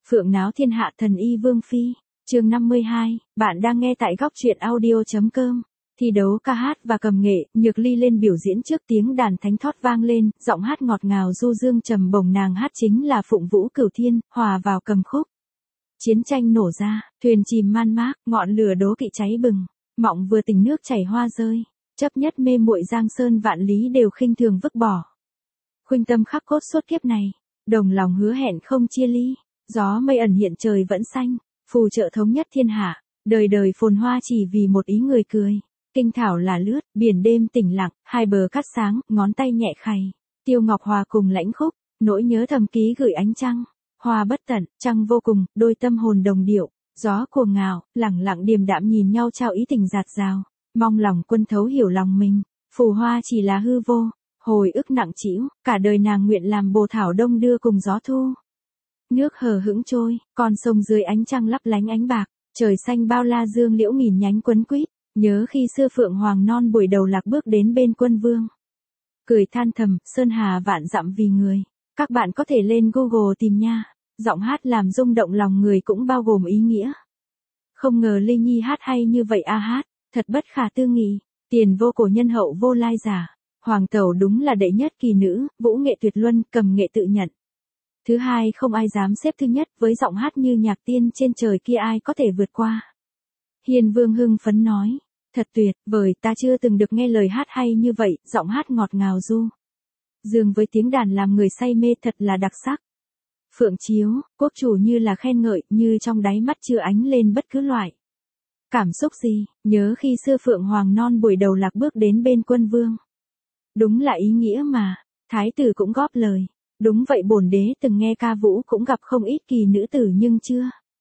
Phượng náo thiên hạ thần y Vương Phi, chương 52, bạn đang nghe tại góc truyện audio.com. Thi đấu ca hát và cầm nghệ, Nhược Ly lên biểu diễn trước tiếng đàn thánh thót vang lên, giọng hát ngọt ngào du dương trầm bổng, nàng hát chính là Phụng Vũ Cửu Thiên, hòa vào cầm khúc. Chiến tranh nổ ra, thuyền chìm man mác, ngọn lửa đố kỵ cháy bừng, mộng vừa tỉnh nước chảy hoa rơi, chấp nhất mê muội giang sơn vạn lý đều khinh thường vứt bỏ. Khuynh tâm khắc cốt suốt kiếp này, đồng lòng hứa hẹn không chia ly. Gió mây ẩn hiện trời vẫn xanh, phù trợ thống nhất thiên hạ, đời đời phồn hoa chỉ vì một ý người cười. Kinh thảo là lướt, biển đêm tĩnh lặng, hai bờ cát sáng, ngón tay nhẹ khay. Tiêu ngọc hòa cùng lãnh khúc, nỗi nhớ thầm ký gửi ánh trăng. Hoa bất tận, trăng vô cùng, đôi tâm hồn đồng điệu. Gió cuồng ngào, lẳng lặng điềm đạm nhìn nhau trao ý tình dạt dào. Mong lòng quân thấu hiểu lòng mình, phù hoa chỉ là hư vô. Hồi ức nặng trĩu, cả đời nàng nguyện làm bồ thảo đông đưa cùng gió thu. Nước hờ hững trôi, con sông dưới ánh trăng lấp lánh ánh bạc, trời xanh bao la dương liễu nghìn nhánh quấn quýt, nhớ khi xưa phượng hoàng non buổi đầu lạc bước đến bên quân vương. Cười than thầm, sơn hà vạn dặm vì người, các bạn có thể lên Google tìm nha, giọng hát làm rung động lòng người cũng bao gồm ý nghĩa. Không ngờ Lê Nhi hát hay như vậy a hát, thật bất khả tư nghị, tiền vô cổ nhân hậu vô lai giả, hoàng tẩu đúng là đệ nhất kỳ nữ, vũ nghệ tuyệt luân, cầm nghệ tự nhận. Thứ hai không ai dám xếp thứ nhất, với giọng hát như nhạc tiên trên trời kia ai có thể vượt qua. Hiền Vương hưng phấn nói, thật tuyệt vời, ta chưa từng được nghe lời hát hay như vậy, giọng hát ngọt ngào du dương với tiếng đàn làm người say mê, thật là đặc sắc. Phượng chiếu, quốc chủ như là khen ngợi, như trong đáy mắt chưa ánh lên bất cứ loại cảm xúc gì, nhớ khi xưa phượng hoàng non buổi đầu lạc bước đến bên quân vương. Đúng là ý nghĩa mà, thái tử cũng góp lời. Đúng vậy, bổn đế từng nghe ca vũ cũng gặp không ít kỳ nữ tử nhưng chưa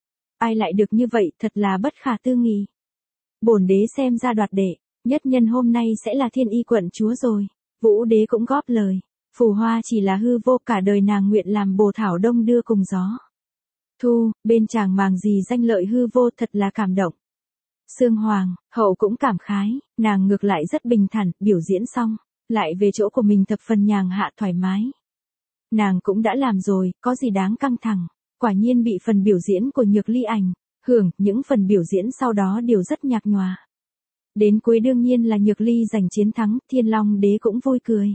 ai lại được như vậy, thật là bất khả tư nghị. Bổn đế xem ra đoạt đệ nhất nhân hôm nay sẽ là thiên y quận chúa rồi. Vũ đế cũng góp lời, phù hoa chỉ là hư vô, cả đời nàng nguyện làm bồ thảo đông đưa cùng gió thu, bên chàng màng gì danh lợi hư vô, thật là cảm động. Sương hoàng hậu cũng cảm khái, nàng ngược lại rất bình thản, biểu diễn xong lại về chỗ của mình thập phần nhàn hạ thoải mái. Nàng cũng đã làm rồi, có gì đáng căng thẳng. Quả nhiên bị phần biểu diễn của Nhược Ly ảnh hưởng, những phần biểu diễn sau đó đều rất nhạt nhòa. Đến cuối đương nhiên là Nhược Ly giành chiến thắng, Thiên Long đế cũng vui cười.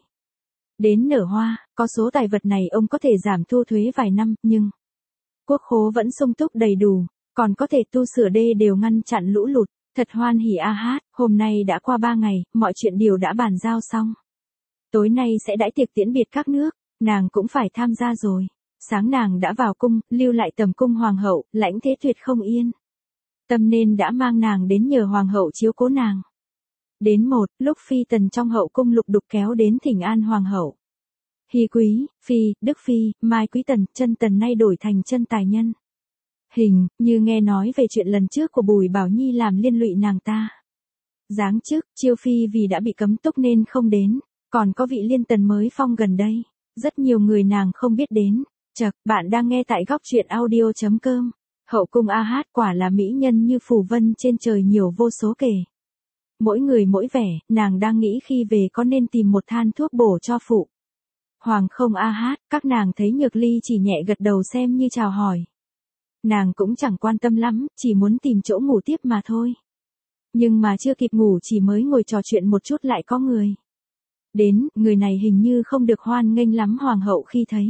Đến nở hoa, có số tài vật này ông có thể giảm thu thuế vài năm, nhưng quốc khố vẫn sung túc đầy đủ, còn có thể tu sửa đê đều ngăn chặn lũ lụt. Thật hoan hỉ a hát, hôm nay đã qua 3 ngày, mọi chuyện đều đã bàn giao xong. Tối nay sẽ đãi tiệc tiễn biệt các nước. Nàng cũng phải tham gia rồi. Sáng nàng đã vào cung, lưu lại tầm cung hoàng hậu, lãnh thế tuyệt không yên tâm nên đã mang nàng đến nhờ hoàng hậu chiếu cố nàng. Đến lúc phi tần trong hậu cung lục đục kéo đến thỉnh an hoàng hậu. Hy quý, phi, đức phi, mai quý tần, chân tần nay đổi thành chân tài nhân. Hình, như nghe nói về chuyện lần trước của Bùi Bảo Nhi làm liên lụy nàng ta. Giáng chức, chiêu phi vì đã bị cấm túc nên không đến, còn có vị liên tần mới phong gần đây. Rất nhiều người nàng không biết đến. Chậc, bạn đang nghe tại góc truyện audio.com. Hậu cung a hát quả là mỹ nhân như phù vân trên trời nhiều vô số kể. Mỗi người mỗi vẻ, nàng đang nghĩ khi về có nên tìm một than thuốc bổ cho phụ hoàng không a hát. Các nàng thấy Nhược Ly chỉ nhẹ gật đầu xem như chào hỏi. Nàng cũng chẳng quan tâm lắm, chỉ muốn tìm chỗ ngủ tiếp mà thôi. Nhưng mà chưa kịp ngủ chỉ mới ngồi trò chuyện một chút lại có người đến, người này hình như không được hoan nghênh lắm hoàng hậu khi thấy.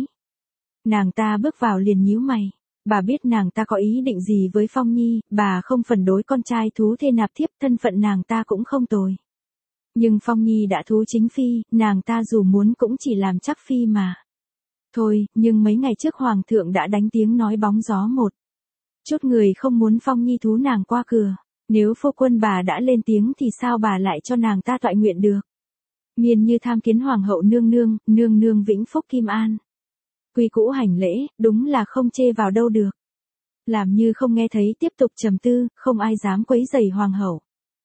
Nàng ta bước vào liền nhíu mày, bà biết nàng ta có ý định gì với Phong Nhi, bà không phản đối con trai thú thê nạp thiếp, thân phận nàng ta cũng không tồi. Nhưng Phong Nhi đã thú chính phi, nàng ta dù muốn cũng chỉ làm chắc phi mà. Thôi, nhưng mấy ngày trước hoàng thượng đã đánh tiếng nói bóng gió một chút người không muốn Phong Nhi thú nàng qua cửa. Nếu phu quân bà đã lên tiếng thì sao bà lại cho nàng ta toại nguyện được. Miên như tham kiến hoàng hậu nương nương vĩnh phúc kim an. Quy cũ hành lễ, đúng là không chê vào đâu được. Làm như không nghe thấy, tiếp tục trầm tư, không ai dám quấy rầy hoàng hậu.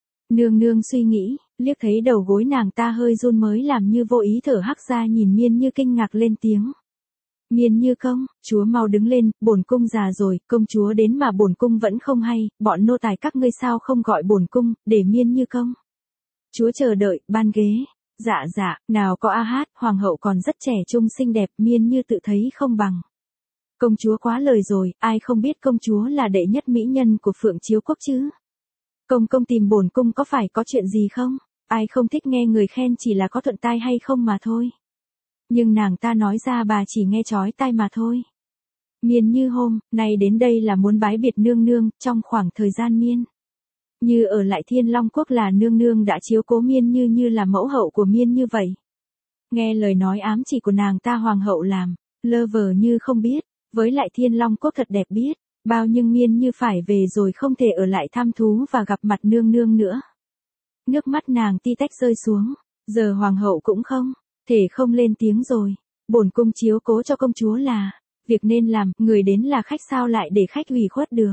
Nương suy nghĩ, liếc thấy đầu gối nàng ta hơi run mới làm như vô ý thở hắt ra, nhìn Miên như kinh ngạc lên tiếng. Miên như công, chúa mau đứng lên, bổn cung già rồi, công chúa đến mà bổn cung vẫn không hay, bọn nô tài các ngươi sao không gọi bổn cung, để Miên như công chúa chờ đợi, ban ghế. Dạ, nào có a hát, hoàng hậu còn rất trẻ trung xinh đẹp, Miên như tự thấy không bằng. Công chúa quá lời rồi, ai không biết công chúa là đệ nhất mỹ nhân của Phượng Chiếu Quốc chứ? Công công tìm bổn cung có phải có chuyện gì không? Ai không thích nghe người khen chỉ là có thuận tai hay không mà thôi. Nhưng nàng ta nói ra bà chỉ nghe chói tai mà thôi. Miên Như hôm nay đến đây là muốn bái biệt nương nương, trong khoảng thời gian Miên Như ở lại Thiên Long Quốc là nương nương đã chiếu cố Miên Như như là mẫu hậu của Miên Như vậy. Nghe lời nói ám chỉ của nàng ta hoàng hậu làm, lơ vờ như không biết, với lại Thiên Long Quốc thật đẹp biết, bao nhưng Miên Như phải về rồi không thể ở lại thăm thú và gặp mặt nương nương nữa. Nước mắt nàng ti tách rơi xuống, giờ hoàng hậu cũng không thể không lên tiếng rồi, bổn cung chiếu cố cho công chúa là việc nên làm, người đến là khách sao lại để khách ủy khuất được.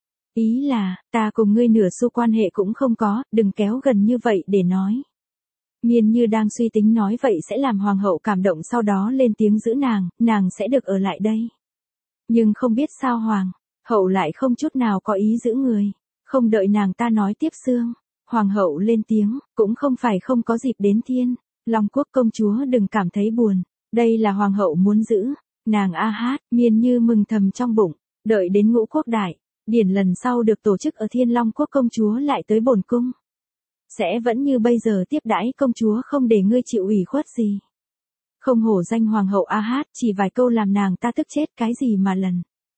Ý là, ta cùng ngươi nửa xu quan hệ cũng không có, đừng kéo gần như vậy để nói. Miên Như đang suy tính nói vậy sẽ làm hoàng hậu cảm động sau đó lên tiếng giữ nàng sẽ được ở lại đây. Nhưng không biết sao hoàng hậu lại không chút nào có ý giữ người, không đợi nàng ta nói tiếp xương. Hoàng hậu lên tiếng, cũng không phải không có dịp đến Thiên Long Quốc công chúa đừng cảm thấy buồn, đây là hoàng hậu muốn giữ, nàng a hát, Miên Như mừng thầm trong bụng, đợi đến Ngũ Quốc Đại điển lần sau được tổ chức ở Thiên Long Quốc công chúa lại tới bổn cung. Sẽ vẫn như bây giờ tiếp đãi công chúa không để ngươi chịu ủy khuất gì. Không hổ danh hoàng hậu a hát, chỉ vài câu làm nàng ta tức chết cái gì mà lần.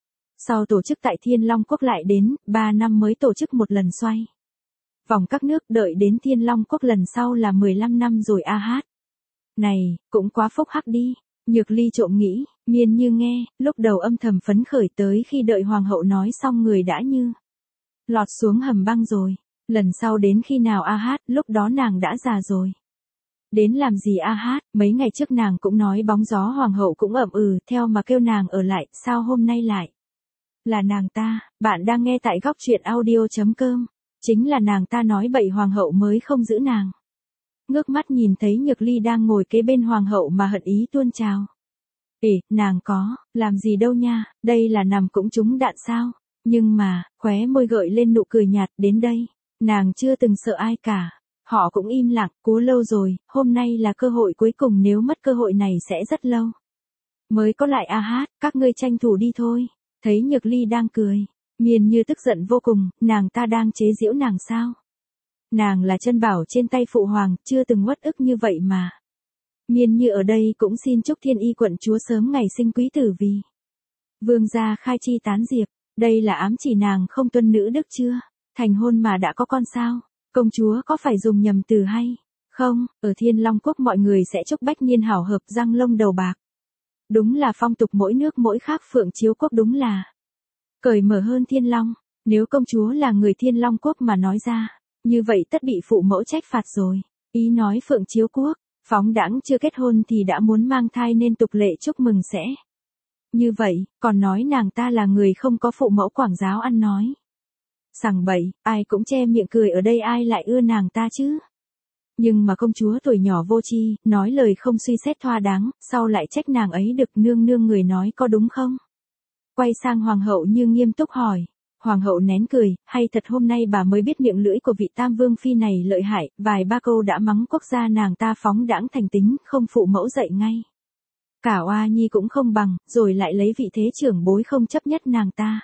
Sau tổ chức tại Thiên Long Quốc lại đến, 3 năm mới tổ chức một lần xoay vòng các nước, đợi đến Thiên Long Quốc lần sau là 15 năm rồi a hát. Này, cũng quá phúc hắc đi. Nhược Ly trộm nghĩ, Miên Như nghe, lúc đầu âm thầm phấn khởi tới khi đợi hoàng hậu nói xong người đã như lọt xuống hầm băng rồi. Lần sau đến khi nào a hát, lúc đó nàng đã già rồi. Đến làm gì a hát, mấy ngày trước nàng cũng nói bóng gió hoàng hậu cũng ậm theo mà kêu nàng ở lại, sao hôm nay lại là nàng ta. Bạn đang nghe tại góc truyện audio.com. Chính là nàng ta nói bậy hoàng hậu mới không giữ nàng. Ngước mắt nhìn thấy Nhược Ly đang ngồi kế bên hoàng hậu mà hận ý tuôn trào. Nàng có làm gì đâu nha, đây là nằm cũng trúng đạn sao. Nhưng mà, khóe môi gợi lên nụ cười nhạt, đến đây, nàng chưa từng sợ ai cả. Họ cũng im lặng, cố lâu rồi, hôm nay là cơ hội cuối cùng, nếu mất cơ hội này sẽ rất lâu mới có lại a hát, các ngươi tranh thủ đi thôi. Thấy Nhược Ly đang cười, Miên Như tức giận vô cùng, nàng ta đang chế giễu nàng sao? Nàng là chân bảo trên tay phụ hoàng, chưa từng uất ức như vậy mà. Miên Như ở đây cũng xin chúc Thiên Y quận chúa sớm ngày sinh quý tử vì vương gia khai chi tán diệp, đây là ám chỉ nàng không tuân nữ đức chưa? Thành hôn mà đã có con sao? Công chúa có phải dùng nhầm từ hay không? Ở Thiên Long Quốc mọi người sẽ chúc bách niên hảo hợp, răng lông đầu bạc. Đúng là phong tục mỗi nước mỗi khác, Phượng Chiếu Quốc đúng là cởi mở hơn Thiên Long. Nếu công chúa là người Thiên Long Quốc mà nói ra, như vậy tất bị phụ mẫu trách phạt rồi. Ý nói Phượng Chiếu Quốc, phóng đãng chưa kết hôn thì đã muốn mang thai nên tục lệ chúc mừng sẽ như vậy, còn nói nàng ta là người không có phụ mẫu quảng giáo ăn nói sằng bậy, ai cũng che miệng cười, ở đây ai lại ưa nàng ta chứ. Nhưng mà công chúa tuổi nhỏ vô tri, nói lời không suy xét thỏa đáng, sau lại trách nàng ấy được nương nương người nói có đúng không? Quay sang hoàng hậu như nghiêm túc hỏi. Hoàng hậu nén cười, hay thật hôm nay bà mới biết miệng lưỡi của vị tam vương phi này lợi hại, vài ba câu đã mắng quốc gia nàng ta phóng đãng thành tính, không phụ mẫu dạy ngay. Cả oa nhi cũng không bằng, rồi lại lấy vị thế trưởng bối không chấp nhất nàng ta.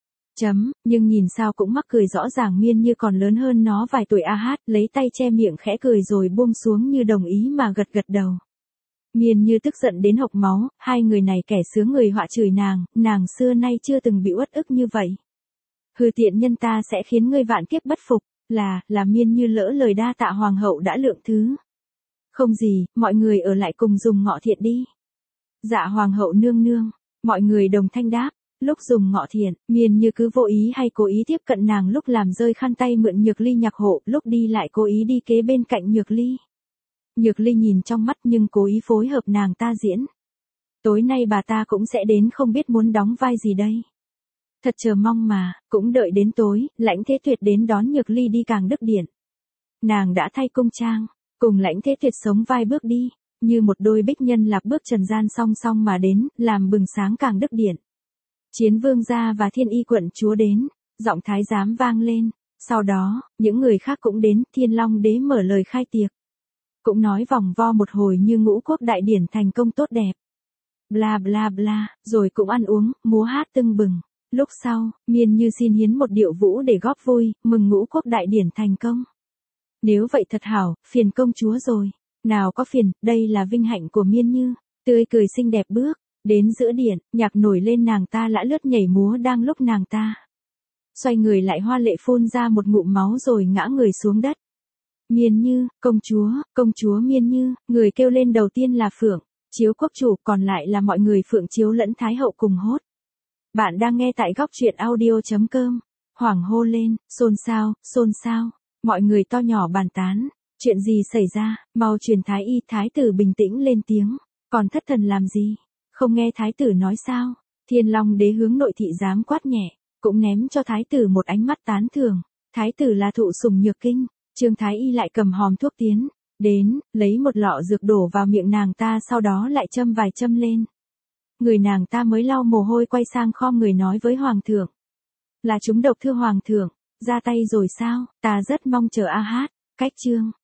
Nhưng nhìn sao cũng mắc cười, rõ ràng Miên Như còn lớn hơn nó vài tuổi a hát, lấy tay che miệng khẽ cười rồi buông xuống như đồng ý mà gật gật đầu. Miên Như tức giận đến hộc máu, hai người này kẻ sướng người họa chửi nàng xưa nay chưa từng bị uất ức như vậy. Hừ, tiện nhân ta sẽ khiến ngươi vạn kiếp bất phục, là Miên Như lỡ lời đa tạ hoàng hậu đã lượng thứ. Không gì, mọi người ở lại cùng dùng ngọ thiện đi. Dạ hoàng hậu nương nương, mọi người đồng thanh đáp. Lúc dùng ngọ thiện, Miên Như cứ vô ý hay cố ý tiếp cận nàng, lúc làm rơi khăn tay mượn Nhược Ly nhạc hộ, lúc đi lại cố ý đi kế bên cạnh Nhược Ly. Nhược Ly nhìn trong mắt nhưng cố ý phối hợp nàng ta diễn. Tối nay bà ta cũng sẽ đến, không biết muốn đóng vai gì đây. Thật chờ mong mà, cũng đợi đến tối, Lãnh Thế Tuyệt đến đón Nhược Ly đi Càng Đức Điện. Nàng đã thay cung trang, cùng Lãnh Thế Tuyệt sống vai bước đi, như một đôi bích nhân lạc bước trần gian song song mà đến, làm bừng sáng Càng Đức Điện. Chiến vương gia và Thiên Y quận chúa đến, giọng thái giám vang lên. Sau đó, những người khác cũng đến, Thiên Long đế mở lời khai tiệc. Cũng nói vòng vo một hồi như Ngũ Quốc đại điển thành công tốt đẹp. bla bla bla, rồi cũng ăn uống, múa hát tưng bừng. Lúc sau, Miên Như xin hiến một điệu vũ để góp vui, mừng ngũ quốc đại điển thành công. Nếu vậy thật hảo, phiền công chúa rồi. Nào có phiền, đây là vinh hạnh của Miên Như. Tươi cười xinh đẹp bước đến giữa điện, nhạc nổi lên, nàng ta lã lướt nhảy múa đang lúc nàng ta xoay người lại hoa lệ phun ra một ngụm máu rồi ngã người xuống đất. Miên Như, công chúa Miên Như, người kêu lên đầu tiên là Phượng Chiếu quốc chủ, còn lại là mọi người Phượng Chiếu lẫn Thái hậu cùng hốt. Bạn đang nghe tại góc truyện audio.com. Hoảng hô lên, xôn xao, mọi người to nhỏ bàn tán, chuyện gì xảy ra, mau truyền thái y. Thái tử bình tĩnh lên tiếng, còn thất thần làm gì, không nghe thái tử nói sao? Thiên Long đế hướng nội thị giám quát nhẹ, cũng ném cho thái tử một ánh mắt tán thưởng. Thái tử là thụ sủng nhược kinh. Trương thái y lại cầm hòm thuốc tiến đến, lấy một lọ dược đổ vào miệng nàng ta, sau đó lại châm vài châm lên. Người nàng ta mới lau mồ hôi quay sang khom người nói với hoàng thượng. Là trúng độc thưa hoàng thượng, ra tay rồi sao? Ta rất mong chờ a hát. Cách chương